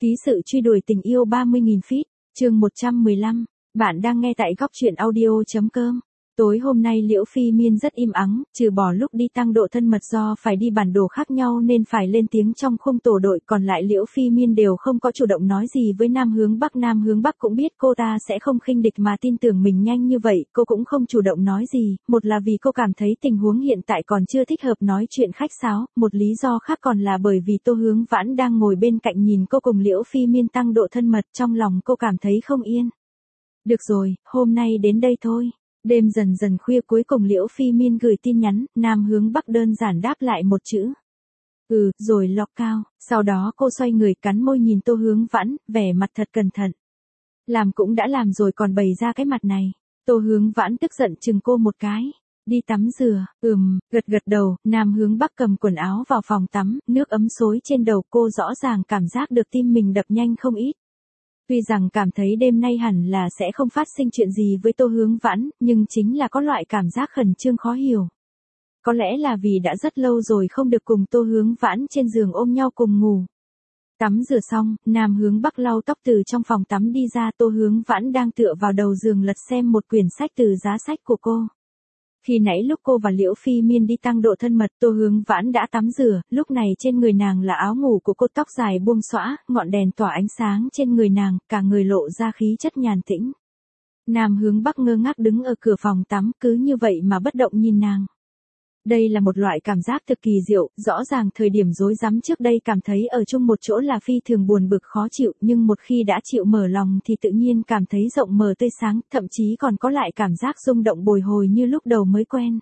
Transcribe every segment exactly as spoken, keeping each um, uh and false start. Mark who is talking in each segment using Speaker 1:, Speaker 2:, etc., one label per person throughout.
Speaker 1: Ký sự truy đuổi tình yêu ba mươi nghìn feet, chương một trăm mười lăm. Bạn đang nghe tại góc truyện audio chấm com. Tối hôm nay Liễu Phi Miên rất im ắng, trừ bỏ lúc đi tăng độ thân mật do phải đi bản đồ khác nhau nên phải lên tiếng trong khung tổ đội, còn lại Liễu Phi Miên đều không có chủ động nói gì với Nam Hướng Bắc. Nam Hướng Bắc cũng biết cô ta sẽ không khinh địch mà tin tưởng mình nhanh như vậy, cô cũng không chủ động nói gì, một là vì cô cảm thấy tình huống hiện tại còn chưa thích hợp nói chuyện khách sáo, một lý do khác còn là bởi vì Tô Hướng Vãn đang ngồi bên cạnh nhìn cô cùng Liễu Phi Miên tăng độ thân mật, trong lòng cô cảm thấy không yên. Được rồi, hôm nay đến đây thôi. Đêm dần dần khuya cuối cùng Liễu Phi Miên gửi tin nhắn, Nam Hướng Bắc đơn giản đáp lại một chữ. Ừ, rồi lọc cao, sau đó cô xoay người cắn môi nhìn Tô Hướng Vãn, vẻ mặt thật cẩn thận. Làm cũng đã làm rồi còn bày ra cái mặt này. Tô Hướng Vãn tức giận chừng cô một cái. Đi tắm rửa, ừm, gật gật đầu, Nam Hướng Bắc cầm quần áo vào phòng tắm, nước ấm xối trên đầu cô rõ ràng cảm giác được tim mình đập nhanh không ít. Tuy rằng cảm thấy đêm nay hẳn là sẽ không phát sinh chuyện gì với Tô Hướng Vãn, nhưng chính là có loại cảm giác khẩn trương khó hiểu. Có lẽ là vì đã rất lâu rồi không được cùng Tô Hướng Vãn trên giường ôm nhau cùng ngủ. Tắm rửa xong, Nam Hướng Bắc lau tóc từ trong phòng tắm đi ra, Tô Hướng Vãn đang tựa vào đầu giường lật xem một quyển sách từ giá sách của cô. Khi nãy lúc cô và Liễu Phi Miên đi tăng độ thân mật, Tô Hướng Vãn đã tắm rửa, lúc này trên người nàng là áo ngủ của cô, tóc dài buông xõa, ngọn đèn tỏa ánh sáng trên người nàng, cả người lộ ra khí chất nhàn tĩnh. Nam Hướng Bắc ngơ ngác đứng ở cửa phòng tắm, cứ như vậy mà bất động nhìn nàng. Đây là một loại cảm giác thực kỳ diệu, rõ ràng thời điểm rối rắm trước đây cảm thấy ở chung một chỗ là phi thường buồn bực khó chịu, nhưng một khi đã chịu mở lòng thì tự nhiên cảm thấy rộng mở tươi sáng, thậm chí còn có lại cảm giác rung động bồi hồi như lúc đầu mới quen.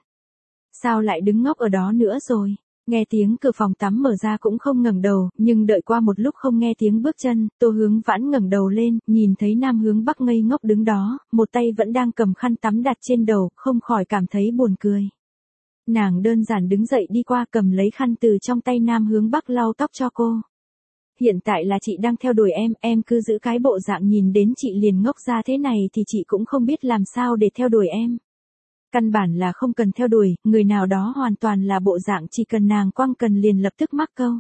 Speaker 1: Sao lại đứng ngốc ở đó nữa rồi? Nghe tiếng cửa phòng tắm mở ra cũng không ngẩng đầu, nhưng đợi qua một lúc không nghe tiếng bước chân, Tô Hướng Vãn ngẩng đầu lên, nhìn thấy Nam Hướng Bắc ngây ngốc đứng đó, một tay vẫn đang cầm khăn tắm đặt trên đầu, không khỏi cảm thấy buồn cười. Nàng đơn giản đứng dậy đi qua cầm lấy khăn từ trong tay Nam Hướng Bắc lau tóc cho cô. Hiện tại là chị đang theo đuổi em, em cứ giữ cái bộ dạng nhìn đến chị liền ngốc ra thế này thì chị cũng không biết làm sao để theo đuổi em. Căn bản là không cần theo đuổi, người nào đó hoàn toàn là bộ dạng chỉ cần nàng quăng cần liền lập tức mắc câu.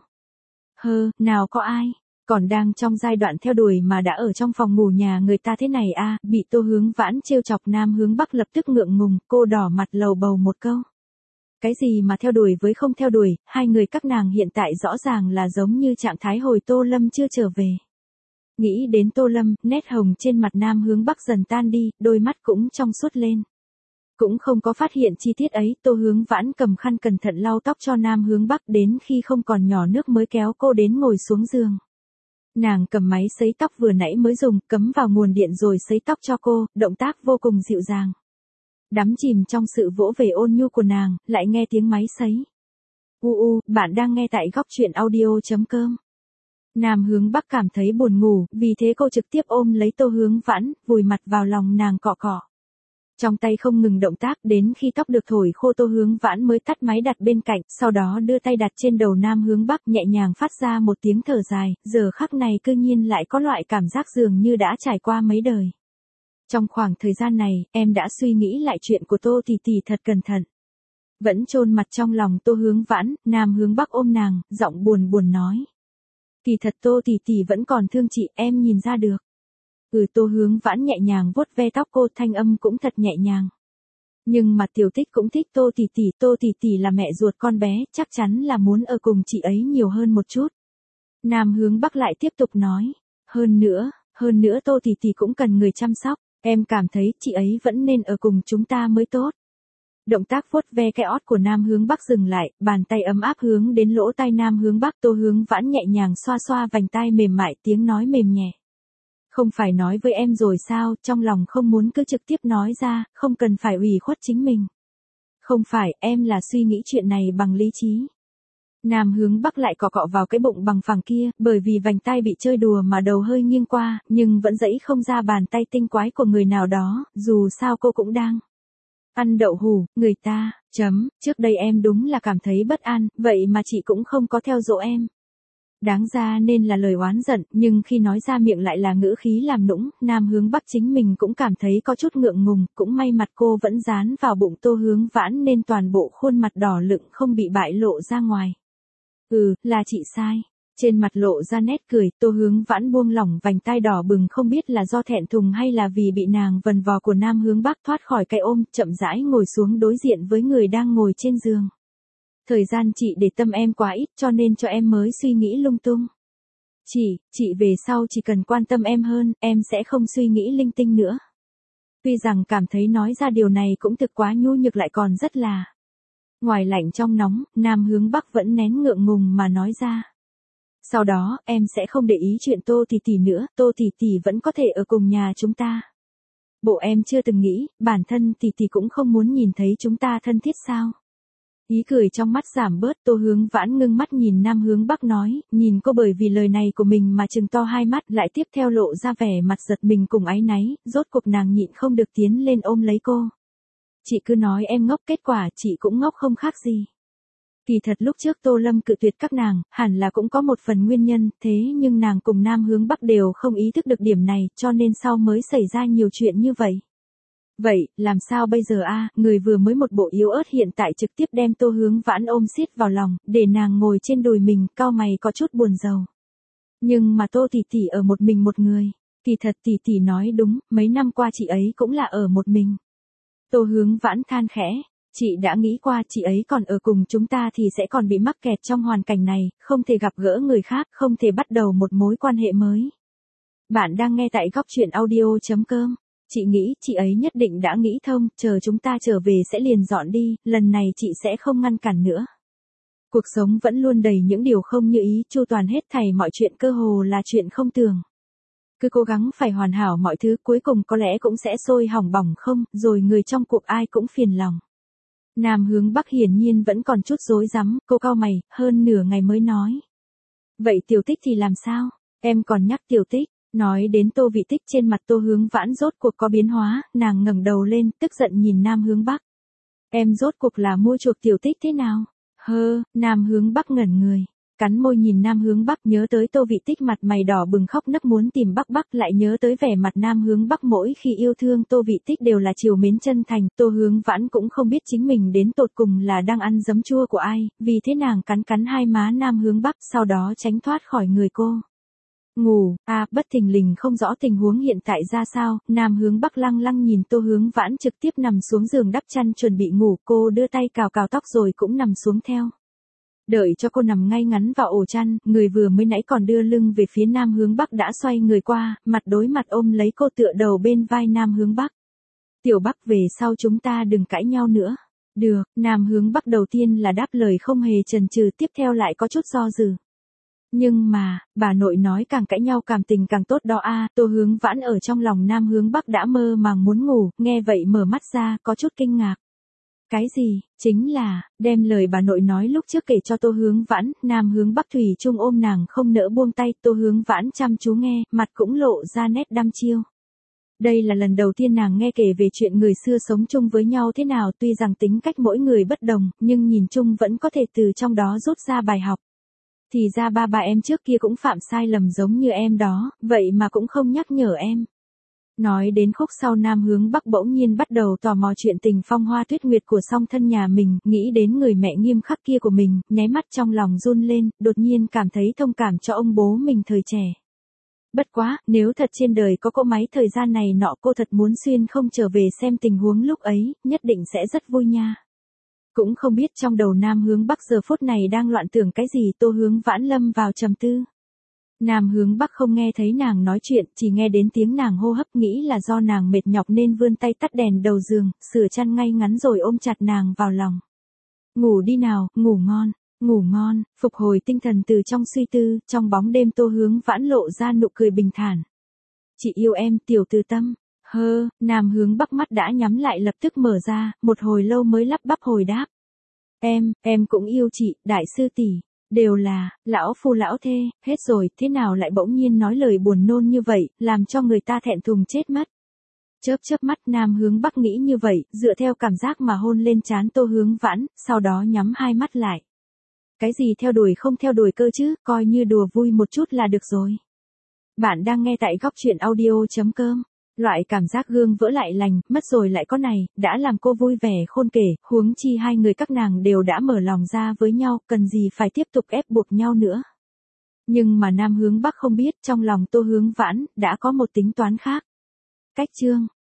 Speaker 1: Hơ, nào có ai, còn đang trong giai đoạn theo đuổi mà đã ở trong phòng ngủ nhà người ta thế này à, bị Tô Hướng Vãn trêu chọc. Nam Hướng Bắc lập tức ngượng ngùng, cô đỏ mặt lầu bầu một câu. Cái gì mà theo đuổi với không theo đuổi, hai người các nàng hiện tại rõ ràng là giống như trạng thái hồi Tô Lâm chưa trở về. Nghĩ đến Tô Lâm, nét hồng trên mặt Nam Hướng Bắc dần tan đi, đôi mắt cũng trong suốt lên. Cũng không có phát hiện chi tiết ấy, Tô Hướng Vãn cầm khăn cẩn thận lau tóc cho Nam Hướng Bắc đến khi không còn nhỏ nước mới kéo cô đến ngồi xuống giường. Nàng cầm máy sấy tóc vừa nãy mới dùng, cắm vào nguồn điện rồi sấy tóc cho cô, động tác vô cùng dịu dàng. Đắm chìm trong sự vỗ về ôn nhu của nàng, lại nghe tiếng máy sấy. U u, bạn đang nghe tại góc truyện audio chấm com. Nam Hướng Bắc cảm thấy buồn ngủ, vì thế cô trực tiếp ôm lấy Tô Hướng Vãn, vùi mặt vào lòng nàng cọ cọ. Trong tay không ngừng động tác, đến khi tóc được thổi khô Tô Hướng Vãn mới tắt máy đặt bên cạnh, sau đó đưa tay đặt trên đầu Nam Hướng Bắc, nhẹ nhàng phát ra một tiếng thở dài, giờ khắc này cư nhiên lại có loại cảm giác dường như đã trải qua mấy đời. Trong khoảng thời gian này, em đã suy nghĩ lại chuyện của Tô tỷ tỷ thật cẩn thận. Vẫn chôn mặt trong lòng Tô Hướng Vãn, Nam Hướng Bắc ôm nàng, giọng buồn buồn nói. Kỳ thật Tô tỷ tỷ vẫn còn thương chị, em nhìn ra được. Ừ, Tô Hướng Vãn nhẹ nhàng vuốt ve tóc cô, thanh âm cũng thật nhẹ nhàng. Nhưng mà Tiểu Tích cũng thích Tô tỷ tỷ, Tô tỷ tỷ là mẹ ruột con bé, chắc chắn là muốn ở cùng chị ấy nhiều hơn một chút. Nam Hướng Bắc lại tiếp tục nói. Hơn nữa, hơn nữa Tô tỷ tỷ cũng cần người chăm sóc. Em cảm thấy chị ấy vẫn nên ở cùng chúng ta mới tốt. Động tác vuốt ve cái ót của Nam Hướng Bắc dừng lại, bàn tay ấm áp hướng đến lỗ tai Nam Hướng Bắc. Tô Hướng Vãn nhẹ nhàng xoa xoa vành tai mềm mại, tiếng nói mềm nhẹ. Không phải nói với em rồi sao, trong lòng không muốn cứ trực tiếp nói ra, không cần phải ủy khuất chính mình. Không phải, em là suy nghĩ chuyện này bằng lý trí. Nam Hướng Bắc lại cọ cọ vào cái bụng bằng phẳng kia, bởi vì vành tai bị chơi đùa mà đầu hơi nghiêng qua, nhưng vẫn dẫy không ra bàn tay tinh quái của người nào đó, dù sao cô cũng đang ăn đậu hủ, người ta, chấm, trước đây em đúng là cảm thấy bất an, vậy mà chị cũng không có theo dỗ em. Đáng ra nên là lời oán giận, nhưng khi nói ra miệng lại là ngữ khí làm nũng, Nam Hướng Bắc chính mình cũng cảm thấy có chút ngượng ngùng, cũng may mặt cô vẫn dán vào bụng Tô Hướng Vãn nên toàn bộ khuôn mặt đỏ lựng không bị bại lộ ra ngoài. Ừ, là chị sai. Trên mặt lộ ra nét cười, Tô Hướng Vãn buông lỏng vành tai đỏ bừng, không biết là do thẹn thùng hay là vì bị nàng vần vò của Nam Hướng Bắc thoát khỏi cái ôm, chậm rãi ngồi xuống đối diện với người đang ngồi trên giường. Thời gian chị để tâm em quá ít cho nên cho em mới suy nghĩ lung tung. Chị, chị về sau chỉ cần quan tâm em hơn, em sẽ không suy nghĩ linh tinh nữa. Tuy rằng cảm thấy nói ra điều này cũng thực quá nhu nhược lại còn rất là. Ngoài lạnh trong nóng, Nam Hướng Bắc vẫn nén ngượng ngùng mà nói ra. Sau đó, em sẽ không để ý chuyện Tô Tỷ Tỷ nữa, Tô Tỷ Tỷ vẫn có thể ở cùng nhà chúng ta. Bộ em chưa từng nghĩ, bản thân Tỷ Tỷ cũng không muốn nhìn thấy chúng ta thân thiết sao? Ý cười trong mắt giảm bớt, Tô Hướng Vãn ngưng mắt nhìn Nam Hướng Bắc nói, nhìn cô bởi vì lời này của mình mà trừng to hai mắt, lại tiếp theo lộ ra vẻ mặt giật mình cùng áy náy, rốt cuộc nàng nhịn không được tiến lên ôm lấy cô. Chị cứ nói em ngốc, kết quả chị cũng ngốc không khác gì. Kỳ thật lúc trước Tô Lâm cự tuyệt các nàng, hẳn là cũng có một phần nguyên nhân, thế nhưng nàng cùng Nam Hướng Bắc đều không ý thức được điểm này, cho nên sau mới xảy ra nhiều chuyện như vậy. Vậy, làm sao bây giờ a? Người vừa mới một bộ yếu ớt hiện tại trực tiếp đem Tô Hướng Vãn ôm siết vào lòng, để nàng ngồi trên đùi mình, cau mày có chút buồn rầu. Nhưng mà Tô Tỷ Tỷ ở một mình một người. Kỳ thật Tỷ Tỷ nói đúng, mấy năm qua chị ấy cũng là ở một mình. Tô Hướng Vãn than khẽ, chị đã nghĩ qua chị ấy còn ở cùng chúng ta thì sẽ còn bị mắc kẹt trong hoàn cảnh này, không thể gặp gỡ người khác, không thể bắt đầu một mối quan hệ mới. Bạn đang nghe tại góc truyện audio chấm com. Chị nghĩ chị ấy nhất định đã nghĩ thông, chờ chúng ta trở về sẽ liền dọn đi, lần này chị sẽ không ngăn cản nữa. Cuộc sống vẫn luôn đầy những điều không như ý, chu toàn hết thảy mọi chuyện cơ hồ là chuyện không tưởng. Cứ cố gắng phải hoàn hảo mọi thứ, cuối cùng có lẽ cũng sẽ sôi hỏng bỏng không, rồi người trong cuộc ai cũng phiền lòng. Nam Hướng Bắc hiển nhiên vẫn còn chút rối rắm, cô cau mày, hơn nửa ngày mới nói. Vậy Tiểu Tích thì làm sao? Em còn nhắc Tiểu Tích. Nói đến Tô Vị Tích, trên mặt Tô Hướng Vãn rốt cuộc có biến hóa, nàng ngẩng đầu lên, tức giận nhìn Nam Hướng Bắc. Em rốt cuộc là mua chuộc Tiểu Tích thế nào? Hơ, Nam Hướng Bắc ngẩn người, cắn môi nhìn Nam Hướng Bắc, nhớ tới Tô Vị Tích mặt mày đỏ bừng khóc nấc muốn tìm Bắc Bắc, lại nhớ tới vẻ mặt Nam Hướng Bắc mỗi khi yêu thương Tô Vị Tích đều là trìu mến chân thành. Tô Hướng Vãn cũng không biết chính mình đến tột cùng là đang ăn giấm chua của ai, vì thế nàng cắn cắn hai má Nam Hướng Bắc, sau đó tránh thoát khỏi người cô. Ngủ, à, bất thình lình không rõ tình huống hiện tại ra sao, Nam Hướng Bắc lăng lăng nhìn Tô Hướng Vãn trực tiếp nằm xuống giường đắp chăn chuẩn bị ngủ, cô đưa tay cào cào tóc rồi cũng nằm xuống theo. Đợi cho cô nằm ngay ngắn vào ổ chăn, người vừa mới nãy còn đưa lưng về phía Nam Hướng Bắc đã xoay người qua, mặt đối mặt ôm lấy cô tựa đầu bên vai Nam Hướng Bắc. Tiểu Bắc, về sau chúng ta đừng cãi nhau nữa. Được, Nam Hướng Bắc đầu tiên là đáp lời không hề chần chừ, tiếp theo lại có chút do dự. Nhưng mà, bà nội nói càng cãi nhau cảm tình càng tốt đó a. Tô Hướng Vãn ở trong lòng Nam Hướng Bắc đã mơ màng muốn ngủ, nghe vậy mở mắt ra, có chút kinh ngạc. Cái gì? Chính là, đem lời bà nội nói lúc trước kể cho Tô Hướng Vãn, Nam Hướng Bắc thủy chung ôm nàng không nỡ buông tay, Tô Hướng Vãn chăm chú nghe, mặt cũng lộ ra nét đăm chiêu. Đây là lần đầu tiên nàng nghe kể về chuyện người xưa sống chung với nhau thế nào, tuy rằng tính cách mỗi người bất đồng, nhưng nhìn chung vẫn có thể từ trong đó rút ra bài học. Thì ra ba bà em trước kia cũng phạm sai lầm giống như em đó, vậy mà cũng không nhắc nhở em. Nói đến khúc sau, Nam Hướng Bắc bỗng nhiên bắt đầu tò mò chuyện tình phong hoa tuyết nguyệt của song thân nhà mình, nghĩ đến người mẹ nghiêm khắc kia của mình, nháy mắt trong lòng run lên, đột nhiên cảm thấy thông cảm cho ông bố mình thời trẻ. Bất quá, nếu thật trên đời có cỗ máy thời gian này nọ, cô thật muốn xuyên không trở về xem tình huống lúc ấy, nhất định sẽ rất vui nha. Cũng không biết trong đầu Nam Hướng Bắc giờ phút này đang loạn tưởng cái gì, Tô Hướng Vãn lâm vào trầm tư. Nam Hướng Bắc không nghe thấy nàng nói chuyện, chỉ nghe đến tiếng nàng hô hấp, nghĩ là do nàng mệt nhọc nên vươn tay tắt đèn đầu giường, sửa chăn ngay ngắn rồi ôm chặt nàng vào lòng. Ngủ đi nào, ngủ ngon, ngủ ngon, phục hồi tinh thần từ trong suy tư, trong bóng đêm Tô Hướng Vãn lộ ra nụ cười bình thản. Chị yêu em, Tiểu Từ Tâm. Hơ, Nam Hướng Bắc mắt đã nhắm lại lập tức mở ra, một hồi lâu mới lắp bắp hồi đáp. Em, em cũng yêu chị, đại sư tỷ. Đều là, lão phu lão thê, hết rồi, thế nào lại bỗng nhiên nói lời buồn nôn như vậy, làm cho người ta thẹn thùng chết mất. Chớp chớp mắt, Nam Hướng Bắc nghĩ như vậy, dựa theo cảm giác mà hôn lên trán Tô Hướng Vãn, sau đó nhắm hai mắt lại. Cái gì theo đuổi không theo đuổi cơ chứ, coi như đùa vui một chút là được rồi. Bạn đang nghe tại góc truyện audio chấm com. Loại cảm giác gương vỡ lại lành, mất rồi lại có này, đã làm cô vui vẻ khôn kể, huống chi hai người các nàng đều đã mở lòng ra với nhau, cần gì phải tiếp tục ép buộc nhau nữa. Nhưng mà Nam Hướng Bắc không biết, trong lòng Tô Hướng Vãn đã có một tính toán khác. Cách chương